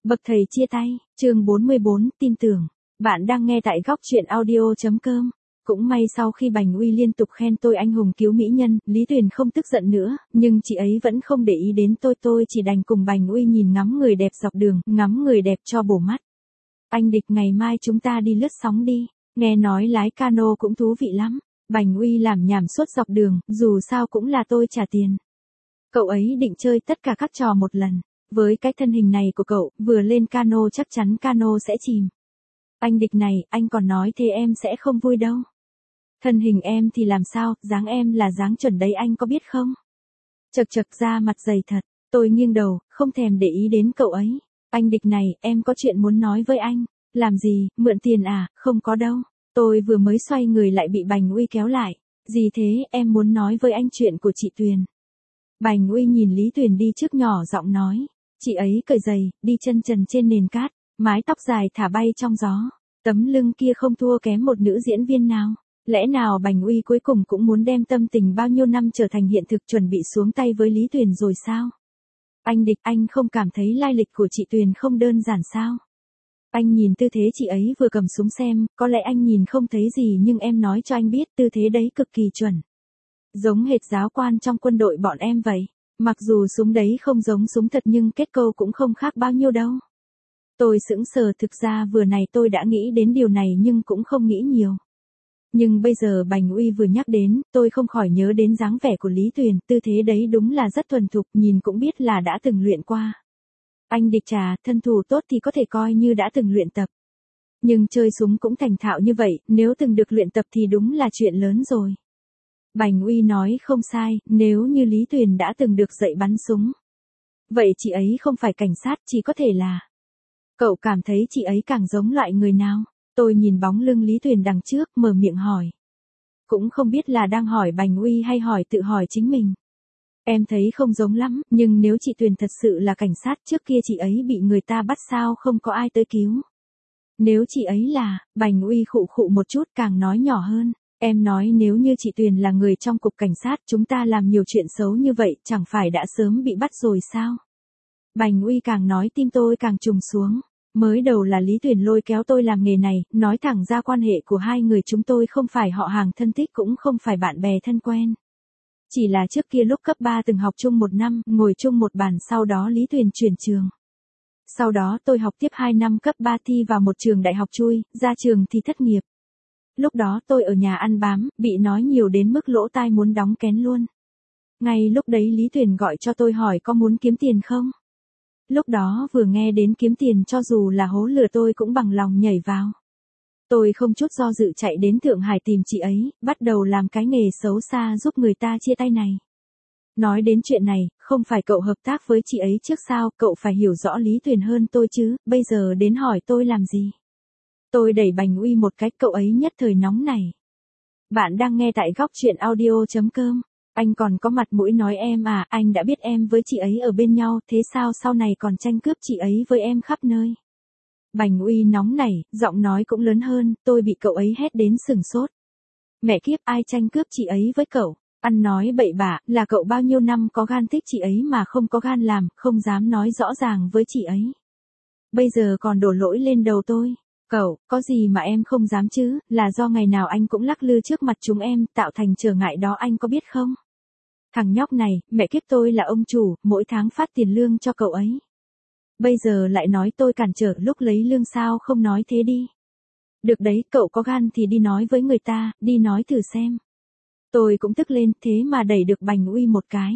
Bậc thầy chia tay, chương 44, tin tưởng. Bạn đang nghe tại góc truyện audio.com. Cũng may sau khi Bành Uy liên tục khen tôi anh hùng cứu mỹ nhân, Lý Tuyền không tức giận nữa, nhưng chị ấy vẫn không để ý đến tôi chỉ đành cùng Bành Uy nhìn ngắm người đẹp dọc đường, ngắm người đẹp cho bổ mắt. Anh Địch, ngày mai chúng ta đi lướt sóng đi, nghe nói lái cano cũng thú vị lắm. Bành Uy làm nhảm suốt dọc đường, dù sao cũng là tôi trả tiền. Cậu ấy định chơi tất cả các trò một lần. Với cái thân hình này của cậu, vừa lên cano chắc chắn cano sẽ chìm. Anh Địch này, anh còn nói thế em sẽ không vui đâu. Thân hình em thì làm sao, dáng em là dáng chuẩn đấy anh có biết không? Chật ra mặt dày thật, tôi nghiêng đầu, không thèm để ý đến cậu ấy. Anh Địch này, em có chuyện muốn nói với anh. Làm gì, mượn tiền à, không có đâu. Tôi vừa mới xoay người lại bị Bành Uy kéo lại. Gì thế, em muốn nói với anh chuyện của chị Tuyền. Bành Uy nhìn Lý Tuyền đi trước nhỏ giọng nói. Chị ấy cởi giày, đi chân trần trên nền cát, mái tóc dài thả bay trong gió. Tấm lưng kia không thua kém một nữ diễn viên nào. Lẽ nào Bành Uy cuối cùng cũng muốn đem tâm tình bao nhiêu năm trở thành hiện thực, chuẩn bị xuống tay với Lý Tuyền rồi sao? Anh Địch, anh không cảm thấy lai lịch của chị Tuyền không đơn giản sao? Anh nhìn tư thế chị ấy vừa cầm súng xem, có lẽ anh nhìn không thấy gì nhưng em nói cho anh biết tư thế đấy cực kỳ chuẩn. Giống hệt giáo quan trong quân đội bọn em vậy. Mặc dù súng đấy không giống súng thật nhưng kết cấu cũng không khác bao nhiêu đâu. Tôi sững sờ, thực ra vừa này tôi đã nghĩ đến điều này nhưng cũng không nghĩ nhiều. Nhưng bây giờ Bành Uy vừa nhắc đến, tôi không khỏi nhớ đến dáng vẻ của Lý Tuyền, tư thế đấy đúng là rất thuần thục, nhìn cũng biết là đã từng luyện qua. Anh Địch trà, thân thủ tốt thì có thể coi như đã từng luyện tập. Nhưng chơi súng cũng thành thạo như vậy, nếu từng được luyện tập thì đúng là chuyện lớn rồi. Bành Uy nói không sai, nếu như Lý Tuyền đã từng được dạy bắn súng. Vậy chị ấy không phải cảnh sát, chỉ có thể là. Cậu cảm thấy chị ấy càng giống loại người nào? Tôi nhìn bóng lưng Lý Tuyền đằng trước, mở miệng hỏi. Cũng không biết là đang hỏi Bành Uy hay tự hỏi chính mình. Em thấy không giống lắm, nhưng nếu chị Tuyền thật sự là cảnh sát, trước kia chị ấy bị người ta bắt sao không có ai tới cứu. Nếu chị ấy là, Bành Uy khụ khụ một chút, càng nói nhỏ hơn. Em nói nếu như chị Tuyền là người trong cục cảnh sát, chúng ta làm nhiều chuyện xấu như vậy, chẳng phải đã sớm bị bắt rồi sao? Bành Uy càng nói tim tôi càng trùng xuống. Mới đầu là Lý Tuyền lôi kéo tôi làm nghề này, nói thẳng ra quan hệ của hai người chúng tôi không phải họ hàng thân thích cũng không phải bạn bè thân quen. Chỉ là trước kia lúc cấp 3 từng học chung một năm, ngồi chung một bàn, sau đó Lý Tuyền chuyển trường. Sau đó tôi học tiếp 2 năm cấp 3 thi vào một trường đại học chui, ra trường thì thất nghiệp. Lúc đó tôi ở nhà ăn bám, bị nói nhiều đến mức lỗ tai muốn đóng kén luôn. Ngay lúc đấy Lý Tuyền gọi cho tôi hỏi có muốn kiếm tiền không? Lúc đó vừa nghe đến kiếm tiền, cho dù là hố lửa tôi cũng bằng lòng nhảy vào. Tôi không chút do dự chạy đến Thượng Hải tìm chị ấy, bắt đầu làm cái nghề xấu xa giúp người ta chia tay này. Nói đến chuyện này, không phải cậu hợp tác với chị ấy trước sao, cậu phải hiểu rõ Lý Tuyền hơn tôi chứ, bây giờ đến hỏi tôi làm gì? Tôi đẩy Bành Uy một cái, cậu ấy nhất thời nóng này. Bạn đang nghe tại góc truyện audio.com. Anh còn có mặt mũi nói em à, anh đã biết em với chị ấy ở bên nhau, thế sao sau này còn tranh cướp chị ấy với em khắp nơi? Bành Uy nóng nảy, giọng nói cũng lớn hơn, tôi bị cậu ấy hét đến sừng sốt. Mẹ kiếp, ai tranh cướp chị ấy với cậu? Ăn nói bậy bạ, là cậu bao nhiêu năm có gan thích chị ấy mà không có gan làm, không dám nói rõ ràng với chị ấy. Bây giờ còn đổ lỗi lên đầu tôi. Cậu, có gì mà em không dám chứ, là do ngày nào anh cũng lắc lư trước mặt chúng em, tạo thành trở ngại đó, anh có biết không? Thằng nhóc này, mẹ kiếp, tôi là ông chủ, mỗi tháng phát tiền lương cho cậu ấy. Bây giờ lại nói tôi cản trở lúc lấy lương, sao không nói thế đi? Được đấy, cậu có gan thì đi nói với người ta, đi nói thử xem. Tôi cũng tức lên, thế mà đẩy được Bành Uy một cái.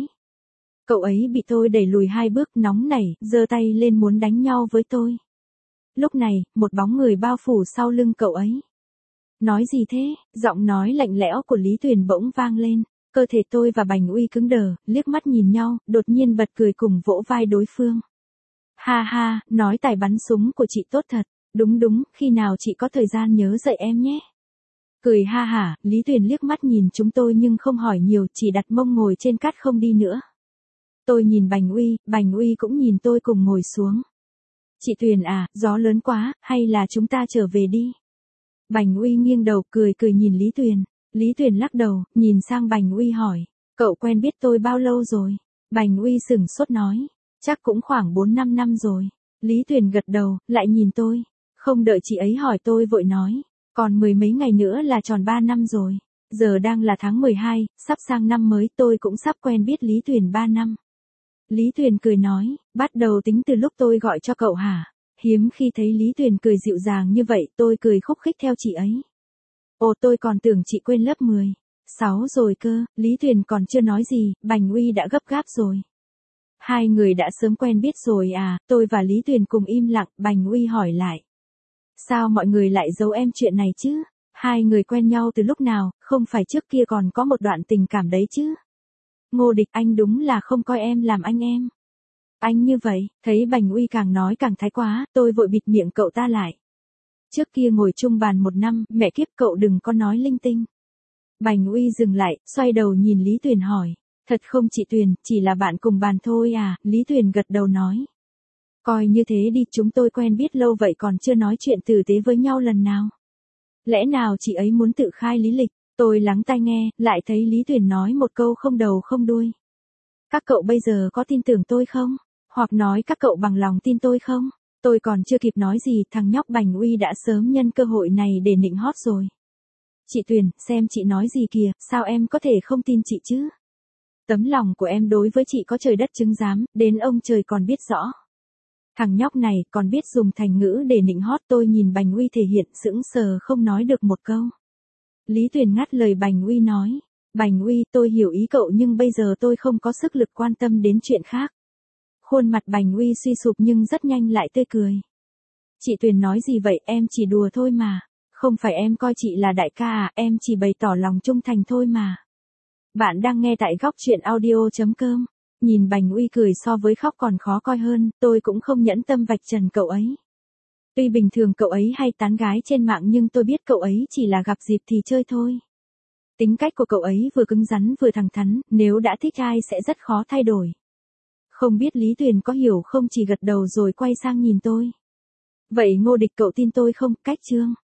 Cậu ấy bị tôi đẩy lùi 2 bước, nóng nảy, giơ tay lên muốn đánh nhau với tôi. Lúc này, một bóng người bao phủ sau lưng cậu ấy. Nói gì thế? Giọng nói lạnh lẽo của Lý Tuyền bỗng vang lên. Cơ thể tôi và Bành Uy cứng đờ, liếc mắt nhìn nhau, đột nhiên bật cười cùng vỗ vai đối phương. Ha ha, nói tài bắn súng của chị tốt thật. Đúng, khi nào chị có thời gian nhớ dạy em nhé. Cười ha hả, Lý Tuyền liếc mắt nhìn chúng tôi nhưng không hỏi nhiều, chỉ đặt mông ngồi trên cát không đi nữa. Tôi nhìn Bành Uy cũng nhìn tôi cùng ngồi xuống. Chị Tuyền à, gió lớn quá, hay là chúng ta trở về đi? Bành Uy nghiêng đầu cười nhìn Lý Tuyền. Lý Tuyền lắc đầu, nhìn sang Bành Uy hỏi, cậu quen biết tôi bao lâu rồi? Bành Uy sửng sốt nói, chắc cũng khoảng 4-5 năm rồi. Lý Tuyền gật đầu, lại nhìn tôi. Không đợi chị ấy hỏi tôi vội nói. Còn mười mấy ngày nữa là tròn 3 năm rồi. Giờ đang là tháng 12, sắp sang năm mới, tôi cũng sắp quen biết Lý Tuyền 3 năm. Lý Tuyền cười nói, bắt đầu tính từ lúc tôi gọi cho cậu hả? Hiếm khi thấy Lý Tuyền cười dịu dàng như vậy, tôi cười khúc khích theo chị ấy. Ồ, tôi còn tưởng chị quên lớp 6 rồi cơ. Lý Tuyền còn chưa nói gì, Bành Uy đã gấp gáp rồi. Hai người đã sớm quen biết rồi à? Tôi và Lý Tuyền cùng im lặng, Bành Uy hỏi lại. Sao mọi người lại giấu em chuyện này chứ? Hai người quen nhau từ lúc nào, không phải trước kia còn có một đoạn tình cảm đấy chứ? Ngô Địch, anh đúng là không coi em làm anh em. Anh như vậy, thấy Bành Uy càng nói càng thái quá, tôi vội bịt miệng cậu ta lại. Trước kia ngồi chung bàn 1 năm, mẹ kiếp cậu đừng có nói linh tinh. Bành Uy dừng lại, xoay đầu nhìn Lý Tuyền hỏi. Thật không chị Tuyền, chỉ là bạn cùng bàn thôi à? Lý Tuyền gật đầu nói. Coi như thế đi, chúng tôi quen biết lâu vậy còn chưa nói chuyện tử tế với nhau lần nào. Lẽ nào chị ấy muốn tự khai lý lịch? Tôi lắng tai nghe, lại thấy Lý Tuyền nói một câu không đầu không đuôi. Các cậu bây giờ có tin tưởng tôi không? Hoặc nói các cậu bằng lòng tin tôi không? Tôi còn chưa kịp nói gì, thằng nhóc Bành Uy đã sớm nhân cơ hội này để nịnh hót rồi. Chị Tuyền, xem chị nói gì kìa, sao em có thể không tin chị chứ? Tấm lòng của em đối với chị có trời đất chứng giám, đến ông trời còn biết rõ. Thằng nhóc này còn biết dùng thành ngữ để nịnh hót. Tôi nhìn Bành Uy thể hiện sững sờ không nói được một câu. Lý Tuyền ngắt lời Bành Uy nói. Bành Uy, tôi hiểu ý cậu nhưng bây giờ tôi không có sức lực quan tâm đến chuyện khác. Khuôn mặt Bành Uy suy sụp nhưng rất nhanh lại tươi cười. Chị Tuyền nói gì vậy, em chỉ đùa thôi mà. Không phải em coi chị là đại ca à, em chỉ bày tỏ lòng trung thành thôi mà. Bạn đang nghe tại góc truyện audio.com. Nhìn Bành Uy cười so với khóc còn khó coi hơn, tôi cũng không nhẫn tâm vạch trần cậu ấy. Tuy bình thường cậu ấy hay tán gái trên mạng nhưng tôi biết cậu ấy chỉ là gặp dịp thì chơi thôi. Tính cách của cậu ấy vừa cứng rắn vừa thẳng thắn, nếu đã thích ai sẽ rất khó thay đổi. Không biết Lý Tuyền có hiểu không, chỉ gật đầu rồi quay sang nhìn tôi. Vậy Ngô Địch cậu tin tôi không? Cách chương